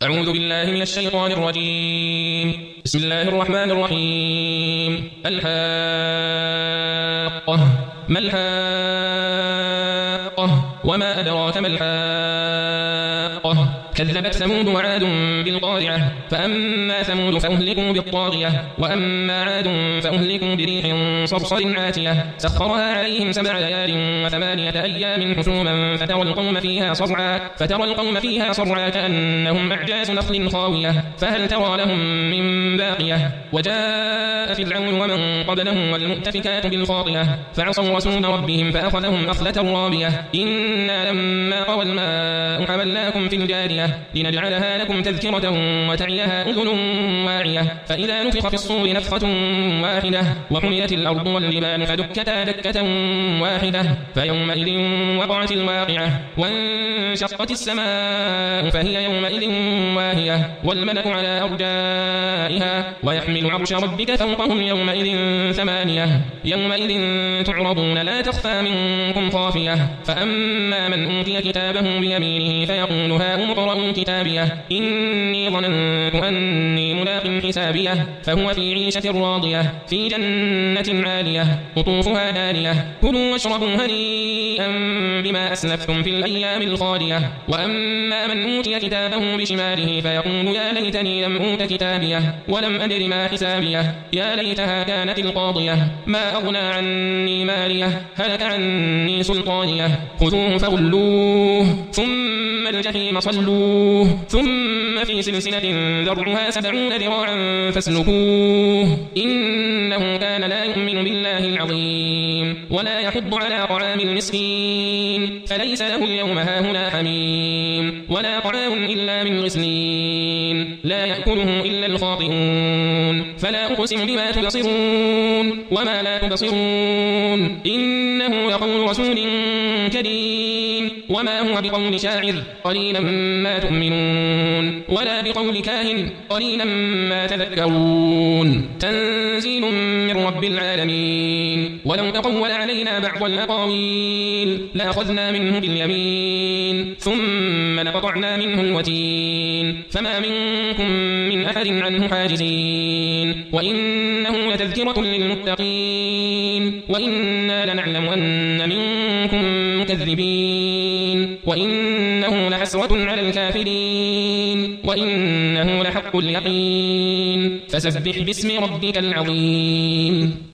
أعوذ بالله من الشيطان الرجيم. بسم الله الرحمن الرحيم. الحاقة ما الحاقة وما أدراك ما الحاقة كذبت ثمود وعاد بالقارعة فأما ثمود فأهلكوا بالطاغية وأما عاد فأهلكوا بريح صرصر عاتية سخرها عليهم 7 ليال و8 أيام حسوما فترى القوم فيها صرعى كأنهم أعجاز نخل خاوية فهل ترى لهم من باقية وجاء فرعون ومن قبله والمؤتفكات بالخاطئة فعصوا رسول ربهم فأخذهم أخذة رابية إنا لما طوى الماء حملناكم في الجارية لنجعلها لكم تذكرة وتعيها أذن واعية فإذا نفخ في الصور نفخة واحدة وحملت الأرض والجبال فدكتا دكة واحدة فيومئذ وقعت الواقعة وانشقت السماء فهي يومئذ واهية والملك على أرجائها ويحمل عرش ربك فوقهم يومئذ 8 يومئذ تعرضون لا تخفى منكم خافية فأما من أوتي كتابه بيمينه فيقول هاؤم اقرءوا كتابيه إني ظننت أني ملاق حسابيه فهو في عيشة راضية في جنة عالية قطوفها دانية كلوا واشربوا هنيئا بما أسلفتم في الأيام الخالية وأما من أوتي كتابه بشماله فيقول يا ليتني لم أوت كتابيه ولم أدر ما حسابيه يا ليتها كانت القاضية ما أغنى عني ماليه هلك عني سلطانيه خذوه فغلوه ثم الجحيم صلوه ثم في سلسلة ذرعها 70 ذراعا فاسلكوه إنه كان لا يؤمن بالله العظيم ولا يحض على طعام المسكين فليس له اليوم هاهنا حميم ولا طعام إلا من غسلين لا يأكله إلا الخاطئون فلا أقسم بما تبصرون وما لا تبصرون إنه لقول رسول كريم وما هو بقول شاعر قليلا ما تؤمنون ولا بقول كاهن قليلا ما تذكرون تنزيل من رب العالمين ولو تقول علينا بعض الأقاويل لأخذنا منه باليمين ثم لقطعنا منه الوتين فما منكم من أحد عنه حاجزين وإنه لتذكرة للمتقين وإنا لنعلم أن منكم مكذبين وإنه لحسرة على الكافرين وإنه لحق اليقين فسبح باسم ربك العظيم.